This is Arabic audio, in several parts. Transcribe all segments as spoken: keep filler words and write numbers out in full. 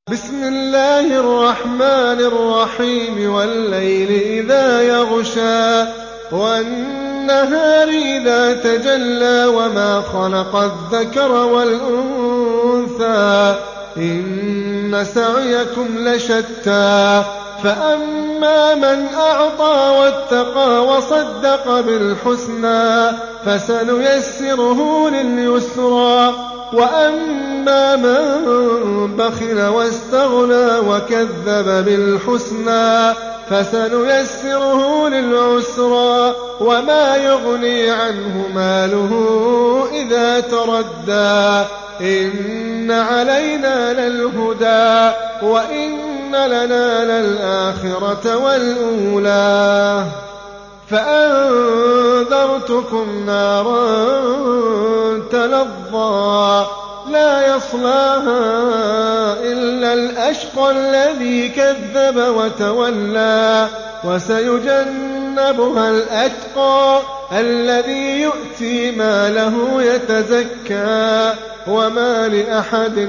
بسم الله الرحمن الرحيم والليل إذا يغشى والنهار إذا تجلى وما خلق الذكر والأنثى إن سعيكم لشتى فأما من أعطى واتقى وصدق بالحسنى فسنيسره لليسرى وأما من بخل واستغنى وكذب بالحسنى فسنيسره للعسرى وما يغني عنه ماله إذا تردى إن علينا للهدى وإن لنا للآخرة والأولى فأنذرتكم نارا تلظى لا يصلاها إلا الأشقى الذي كذب وتولى وسيجنبها الأتقى الذي يؤتي ماله يتزكى وما لأحد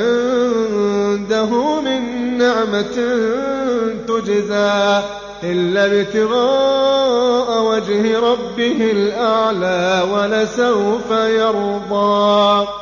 عنده من نعمة تجزى إلا ابتغاء وجه ربه الأعلى ولسوف يرضى.